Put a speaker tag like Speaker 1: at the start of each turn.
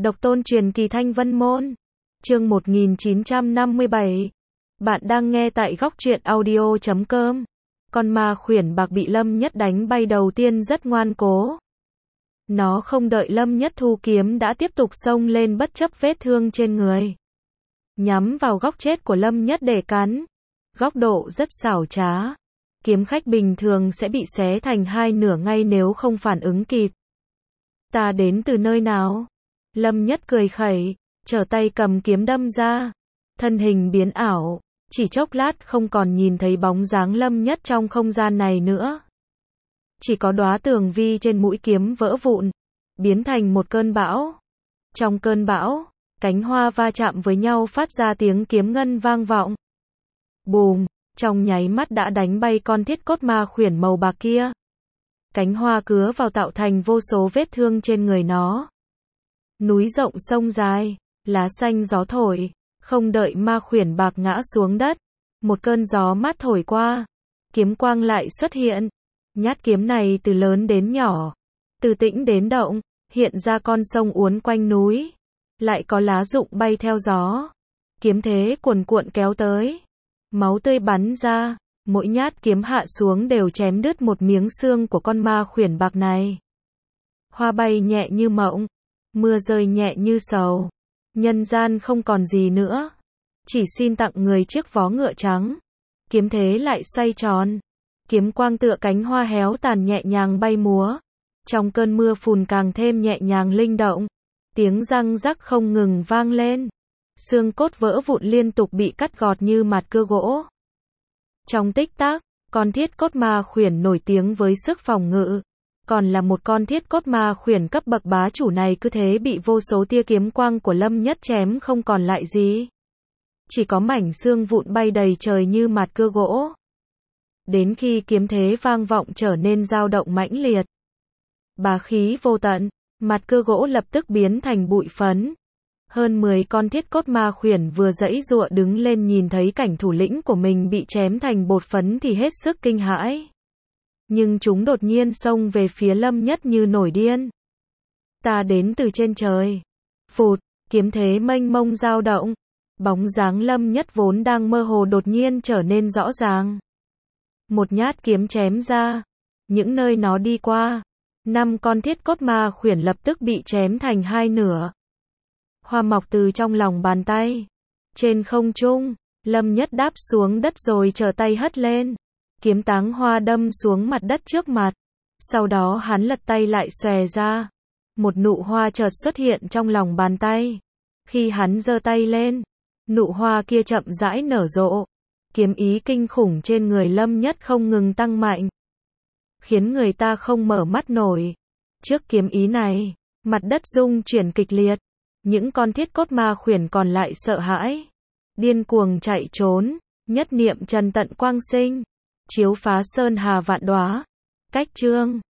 Speaker 1: Độc tôn truyền kỳ Thanh Vân Môn. Chương 1957. Bạn đang nghe tại góc truyện audio.com. Con ma khuyển bạc bị Lâm Nhất đánh bay đầu tiên rất ngoan cố. Nó không đợi Lâm Nhất thu kiếm đã tiếp tục xông lên bất chấp vết thương trên người. Nhắm vào góc chết của Lâm Nhất để cắn. Góc độ rất xảo trá. Kiếm khách bình thường sẽ bị xé thành hai nửa ngay nếu không phản ứng kịp. Ta đến từ nơi nào? Lâm Nhất cười khẩy, trở tay cầm kiếm đâm ra. Thân hình biến ảo, chỉ chốc lát không còn nhìn thấy bóng dáng Lâm Nhất trong không gian này nữa. Chỉ có đóa tường vi trên mũi kiếm vỡ vụn, biến thành một cơn bão. Trong cơn bão, cánh hoa va chạm với nhau phát ra tiếng kiếm ngân vang vọng. Bùm, trong nháy mắt đã đánh bay con thiết cốt ma khuyển màu bạc kia. Cánh hoa cứa vào tạo thành vô số vết thương trên người nó. Núi rộng sông dài, lá xanh gió thổi, không đợi ma khuyển bạc ngã xuống đất. Một cơn gió mát thổi qua, kiếm quang lại xuất hiện. Nhát kiếm này từ lớn đến nhỏ, từ tĩnh đến động, hiện ra con sông uốn quanh núi. Lại có lá rụng bay theo gió. Kiếm thế cuồn cuộn kéo tới. Máu tươi bắn ra, mỗi nhát kiếm hạ xuống đều chém đứt một miếng xương của con ma khuyển bạc này. Hoa bay nhẹ như mộng, mưa rơi nhẹ như sầu. Nhân gian không còn gì nữa, chỉ xin tặng người chiếc vó ngựa trắng. Kiếm thế lại xoay tròn, kiếm quang tựa cánh hoa héo tàn nhẹ nhàng bay múa. Trong cơn mưa phùn càng thêm nhẹ nhàng linh động, tiếng răng rắc không ngừng vang lên. Xương cốt vỡ vụn liên tục bị cắt gọt như mạt cưa gỗ. Trong tích tắc, con thiết cốt ma khuyển nổi tiếng với sức phòng ngự, còn là một con thiết cốt ma khuyển cấp bậc bá chủ này cứ thế bị vô số tia kiếm quang của Lâm Nhất chém không còn lại gì. Chỉ có mảnh xương vụn bay đầy trời như mạt cưa gỗ. Đến khi kiếm thế vang vọng trở nên dao động mãnh liệt. Bá khí vô tận, mạt cưa gỗ lập tức biến thành bụi phấn. Hơn 10 con thiết cốt ma khuyển vừa giãy giụa đứng lên nhìn thấy cảnh thủ lĩnh của mình bị chém thành bột phấn thì hết sức kinh hãi. Nhưng chúng đột nhiên xông về phía Lâm Nhất như nổi điên. Ta đến từ trên trời. Phụt, kiếm thế mênh mông dao động. Bóng dáng Lâm Nhất vốn đang mơ hồ đột nhiên trở nên rõ ràng. Một nhát kiếm chém ra. Những nơi nó đi qua, 5 con thiết cốt ma khuyển lập tức bị chém thành hai nửa. Hoa mọc từ trong lòng bàn tay. Trên không trung, Lâm Nhất đáp xuống đất rồi trở tay hất lên. Kiếm táng hoa đâm xuống mặt đất trước mặt. Sau đó hắn lật tay lại xòe ra. Một nụ hoa chợt xuất hiện trong lòng bàn tay. Khi hắn giơ tay lên, nụ hoa kia chậm rãi nở rộ. Kiếm ý kinh khủng trên người Lâm Nhất không ngừng tăng mạnh, khiến người ta không mở mắt nổi. Trước kiếm ý này, mặt đất rung chuyển kịch liệt. Những con thiết cốt ma khuyển còn lại sợ hãi, điên cuồng chạy trốn. Nhất niệm trần tận quang sinh, chiếu phá sơn hà vạn đóa. Cách chương